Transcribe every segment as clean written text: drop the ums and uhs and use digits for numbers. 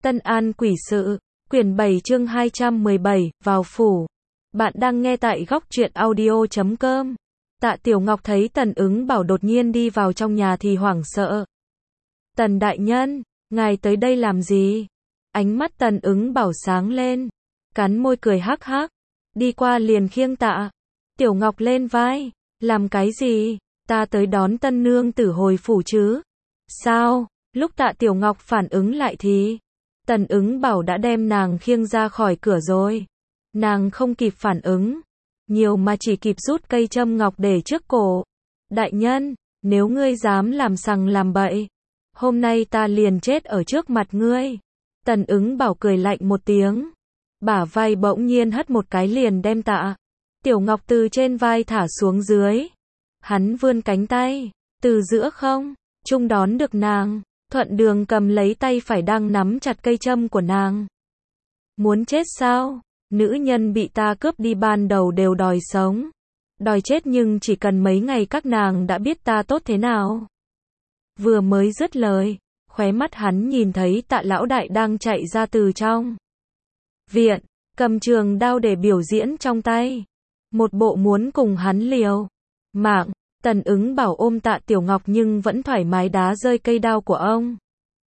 Tân An quỷ sự, quyển 7 chương 217, vào phủ. Bạn đang nghe tại góc truyện audio.com. Tạ Tiểu Ngọc thấy Tần Ứng Bảo đột nhiên đi vào trong nhà thì hoảng sợ. Tần đại nhân, ngài tới đây làm gì? Ánh mắt Tần Ứng Bảo sáng lên, cắn môi cười hắc hắc, đi qua liền khiêng Tạ Tiểu Ngọc lên vai. Làm cái gì? Ta tới đón tân nương tử hồi phủ chứ? Sao? Lúc Tạ Tiểu Ngọc phản ứng lại thì Tần Ứng Bảo đã đem nàng khiêng ra khỏi cửa rồi. Nàng không kịp phản ứng nhiều mà chỉ kịp rút cây châm ngọc để trước cổ. Đại nhân, nếu ngươi dám làm sằng làm bậy, hôm nay ta liền chết ở trước mặt ngươi. Tần Ứng Bảo cười lạnh một tiếng, bả vai bỗng nhiên hất một cái liền đem Tạ Tiểu Ngọc từ trên vai thả xuống dưới. Hắn vươn cánh tay, từ giữa không trung đón được nàng, thuận đường cầm lấy tay phải đang nắm chặt cây châm của nàng. Muốn chết sao? Nữ nhân bị ta cướp đi ban đầu đều đòi sống, đòi chết, nhưng chỉ cần mấy ngày các nàng đã biết ta tốt thế nào. Vừa mới dứt lời, khóe mắt hắn nhìn thấy Tạ lão đại đang chạy ra từ trong viện, cầm trường đao để biểu diễn trong tay, một bộ muốn cùng hắn liều mạng. Tần Ứng Bảo ôm Tạ Tiểu Ngọc nhưng vẫn thoải mái đá rơi cây đao của ông,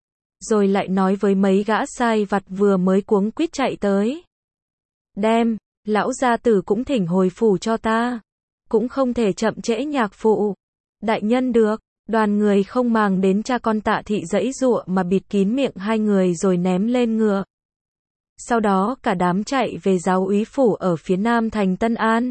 rồi lại nói với mấy gã sai vặt vừa mới cuống quýt chạy tới. Đem, lão gia tử cũng thỉnh hồi phủ cho ta, cũng không thể chậm trễ nhạc phụ. Đại nhân được. Đoàn người không màng đến cha con Tạ thị giãy giụa mà bịt kín miệng hai người rồi ném lên ngựa. Sau đó cả đám chạy về giáo úy phủ ở phía nam thành Tân An.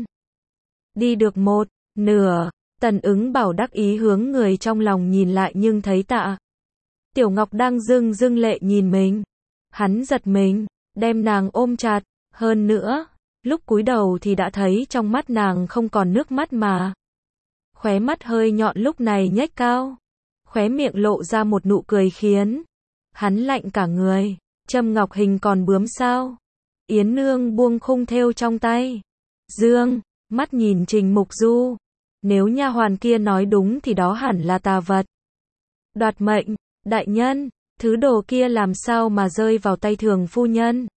Đi được một nửa, Tần Ứng Bảo đắc ý hướng người trong lòng nhìn lại nhưng thấy Tạ Tiểu Ngọc đang rưng rưng lệ nhìn mình. Hắn giật mình, đem nàng ôm chặt, hơn nữa, lúc cúi đầu thì đã thấy trong mắt nàng không còn nước mắt mà khóe mắt hơi nhọn lúc này nhếch cao, khóe miệng lộ ra một nụ cười khiến hắn lạnh cả người. Châm ngọc hình còn bướm sao? Yến nương buông khung thêu trong tay, dương mắt nhìn Trình Mục Du. Nếu nha hoàn kia nói đúng thì đó hẳn là tà vật đoạt mệnh. Đại nhân, thứ đồ kia làm sao mà rơi vào tay Thường phu nhân?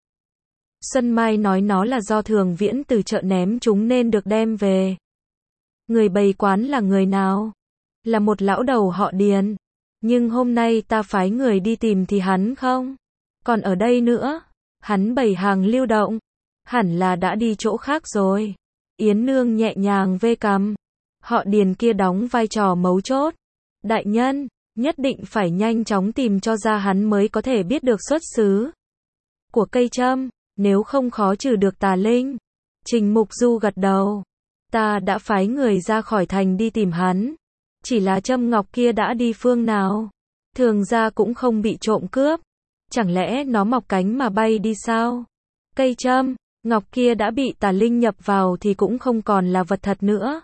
Xuân Mai nói nó là do Thường Viễn từ chợ ném chúng nên được đem về. Người bày quán là người nào? Là một lão đầu họ Điền. Nhưng hôm nay ta phái người đi tìm thì hắn không còn ở đây nữa. Hắn bày hàng lưu động, hẳn là đã đi chỗ khác rồi. Yến nương nhẹ nhàng vê cằm. Họ Điền kia đóng vai trò mấu chốt. Đại nhân, nhất định phải nhanh chóng tìm cho ra hắn mới có thể biết được xuất xứ của cây châm, nếu không khó trừ được tà linh. Trình Mục Du gật đầu. Ta đã phái người ra khỏi thành đi tìm hắn. Chỉ là châm ngọc kia đã đi phương nào? Thường ra cũng không bị trộm cướp. Chẳng lẽ nó mọc cánh mà bay đi sao? Cây châm ngọc kia đã bị tà linh nhập vào thì cũng không còn là vật thật nữa.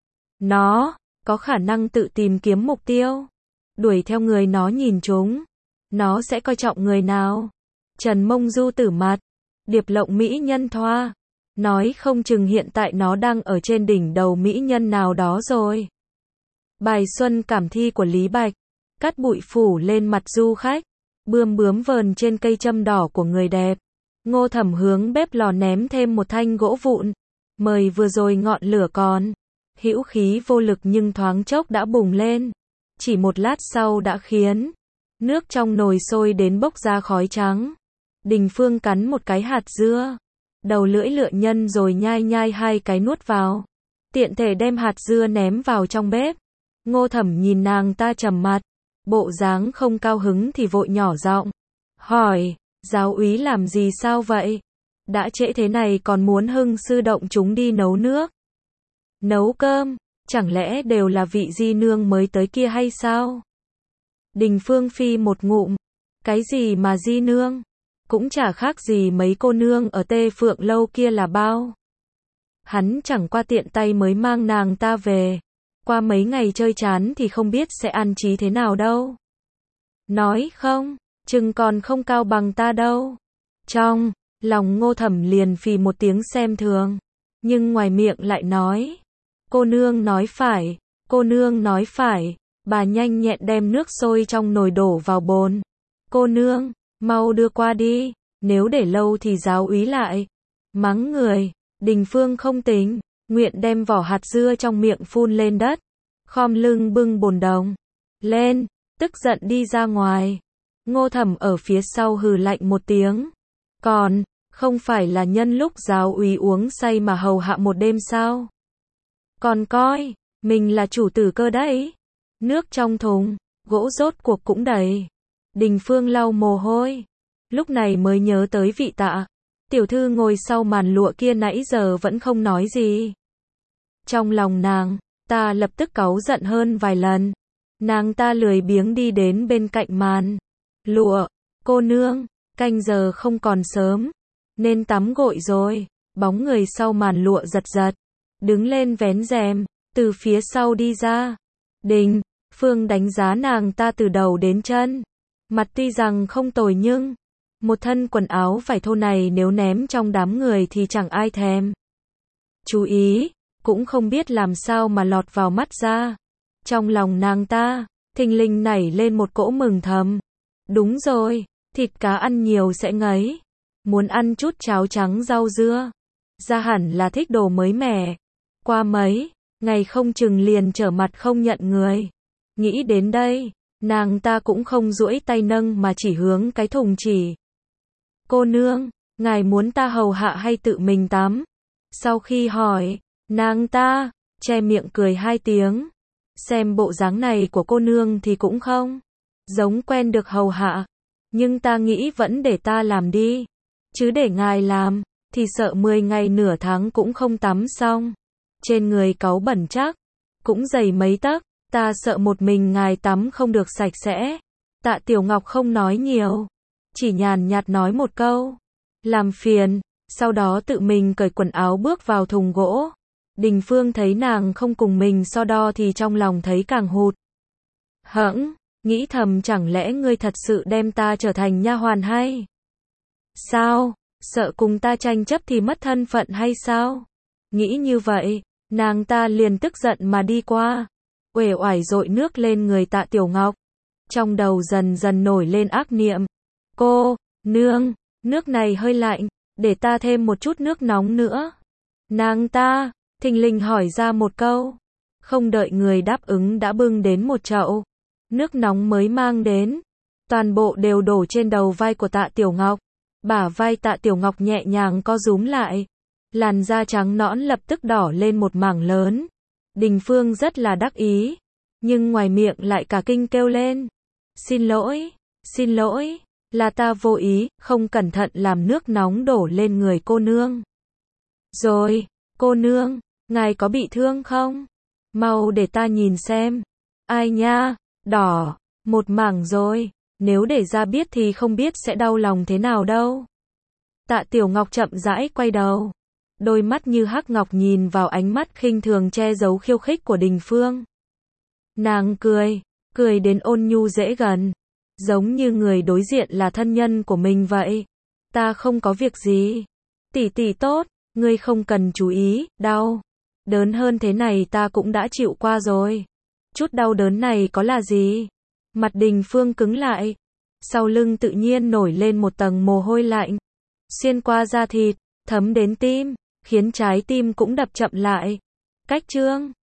Nó có khả năng tự tìm kiếm mục tiêu, đuổi theo người nó nhìn chúng. Nó sẽ coi trọng người nào? Trần Mông Du Tử Mặt, Điệp Lộng mỹ nhân thoa. Nói không chừng hiện tại nó đang ở trên đỉnh đầu mỹ nhân nào đó rồi. Bài Xuân Cảm Thi của Lý Bạch, cát bụi phủ lên mặt du khách, bươm bướm vờn trên cây châm đỏ của người đẹp. Ngô Thẩm hướng bếp lò ném thêm một thanh gỗ vụn. Mời vừa rồi ngọn lửa còn hữu khí vô lực nhưng thoáng chốc đã bùng lên. Chỉ một lát sau đã khiến nước trong nồi sôi đến bốc ra khói trắng. Đình Phương cắn một cái hạt dưa, đầu lưỡi lựa nhân rồi nhai nhai hai cái nuốt vào. Tiện thể đem hạt dưa ném vào trong bếp. Ngô Thẩm nhìn nàng ta trầm mặt, bộ dáng không cao hứng thì vội nhỏ giọng hỏi, giáo úy làm gì sao vậy? Đã trễ thế này còn muốn hưng sư động chúng đi nấu nước, nấu cơm, chẳng lẽ đều là vị di nương mới tới kia hay sao? Đình Phương phi một ngụm, cái gì mà di nương? Cũng chả khác gì mấy cô nương ở Tê Phượng lâu kia là bao. Hắn chẳng qua tiện tay mới mang nàng ta về. Qua mấy ngày chơi chán thì không biết sẽ ăn trí thế nào đâu. Nói không, chừng còn không cao bằng ta đâu. Trong lòng Ngô Thẩm liền phì một tiếng xem thường, nhưng ngoài miệng lại nói, cô nương nói phải, cô nương nói phải. Bà nhanh nhẹn đem nước sôi trong nồi đổ vào bồn. Cô nương, Mau đưa qua đi, nếu để lâu thì giáo úy lại. Mắng người, Đình Phương không tính, nguyện đem vỏ hạt dưa trong miệng phun lên đất. Khom lưng bưng bồn đồng lên, tức giận đi ra ngoài. Ngô Thẩm ở phía sau hừ lạnh một tiếng. Còn, không phải là nhân lúc giáo úy uống say mà hầu hạ một đêm sao? Còn coi, mình là chủ tử cơ đấy. Nước trong thùng, gỗ rốt cuộc cũng đầy. Đình Phương lau mồ hôi. Lúc này mới nhớ tới vị Tạ. Tiểu thư ngồi sau màn lụa kia nãy giờ vẫn không nói gì. Trong lòng nàng, ta lập tức cáu giận hơn vài lần. Nàng ta lười biếng đi đến bên cạnh màn lụa. Cô nương, canh giờ không còn sớm, nên tắm gội rồi. Bóng người sau màn lụa giật giật, đứng lên vén rèm, từ phía sau đi ra. Đình Phương đánh giá nàng ta từ đầu đến chân. Mặt tuy rằng không tồi nhưng một thân quần áo vải thô này nếu ném trong đám người thì chẳng ai thèm chú ý, cũng không biết làm sao mà lọt vào mắt ra. Trong lòng nàng ta, thình lình nảy lên một cỗ mừng thầm. Đúng rồi, thịt cá ăn nhiều sẽ ngấy. Muốn ăn chút cháo trắng rau dưa. Ra hẳn là thích đồ mới mẻ. Qua mấy ngày không chừng liền trở mặt không nhận người. Nghĩ đến đây, nàng ta cũng không duỗi tay nâng mà chỉ hướng cái thùng chỉ. Cô nương, ngài muốn ta hầu hạ hay tự mình tắm? Sau khi hỏi, nàng ta che miệng cười hai tiếng. Xem bộ dáng này của cô nương thì cũng không giống quen được hầu hạ. Nhưng ta nghĩ vẫn để ta làm đi. Chứ để ngài làm, thì sợ 10 ngày nửa tháng cũng không tắm xong. Trên người cáu bẩn chắc, cũng dày mấy tấc. Ta sợ một mình ngài tắm không được sạch sẽ. Tạ Tiểu Ngọc không nói nhiều, chỉ nhàn nhạt nói một câu. Làm phiền, sau đó tự mình cởi quần áo bước vào thùng gỗ. Đình Phương thấy nàng không cùng mình so đo thì trong lòng thấy càng hụt hẫng, nghĩ thầm chẳng lẽ ngươi thật sự đem ta trở thành nha hoàn hay sao? Sợ cùng ta tranh chấp thì mất thân phận hay sao? Nghĩ như vậy, nàng ta liền tức giận mà đi qua, uể oải dội nước lên người Tạ Tiểu Ngọc. Trong đầu dần dần nổi lên ác niệm. Cô nương, nước này hơi lạnh, để ta thêm một chút nước nóng nữa. Nàng ta thình lình hỏi ra một câu. Không đợi người đáp ứng đã bưng đến một chậu nước nóng mới mang đến. Toàn bộ đều đổ trên đầu vai của Tạ Tiểu Ngọc. Bả vai Tạ Tiểu Ngọc nhẹ nhàng co rúm lại. Làn da trắng nõn lập tức đỏ lên một mảng lớn. Đình Phương rất là đắc ý, nhưng ngoài miệng lại cả kinh kêu lên. Xin lỗi, là ta vô ý, không cẩn thận làm nước nóng đổ lên người cô nương. Rồi, cô nương, ngài có bị thương không? Mau để ta nhìn xem. Ai nha, đỏ, một mảng rồi, nếu để ra biết thì không biết sẽ đau lòng thế nào đâu. Tạ Tiểu Ngọc chậm rãi quay đầu. Đôi mắt như hắc ngọc nhìn vào ánh mắt khinh thường che giấu khiêu khích của Đình Phương. Nàng cười đến ôn nhu dễ gần, giống như người đối diện là thân nhân của mình vậy. Ta không có việc gì. Tỷ tỷ tốt, ngươi không cần chú ý, đau. Đớn hơn thế này ta cũng đã chịu qua rồi. Chút đau đớn này có là gì? Mặt Đình Phương cứng lại. Sau lưng tự nhiên nổi lên một tầng mồ hôi lạnh. Xuyên qua da thịt, thấm đến tim, khiến trái tim cũng đập chậm lại. Cách chương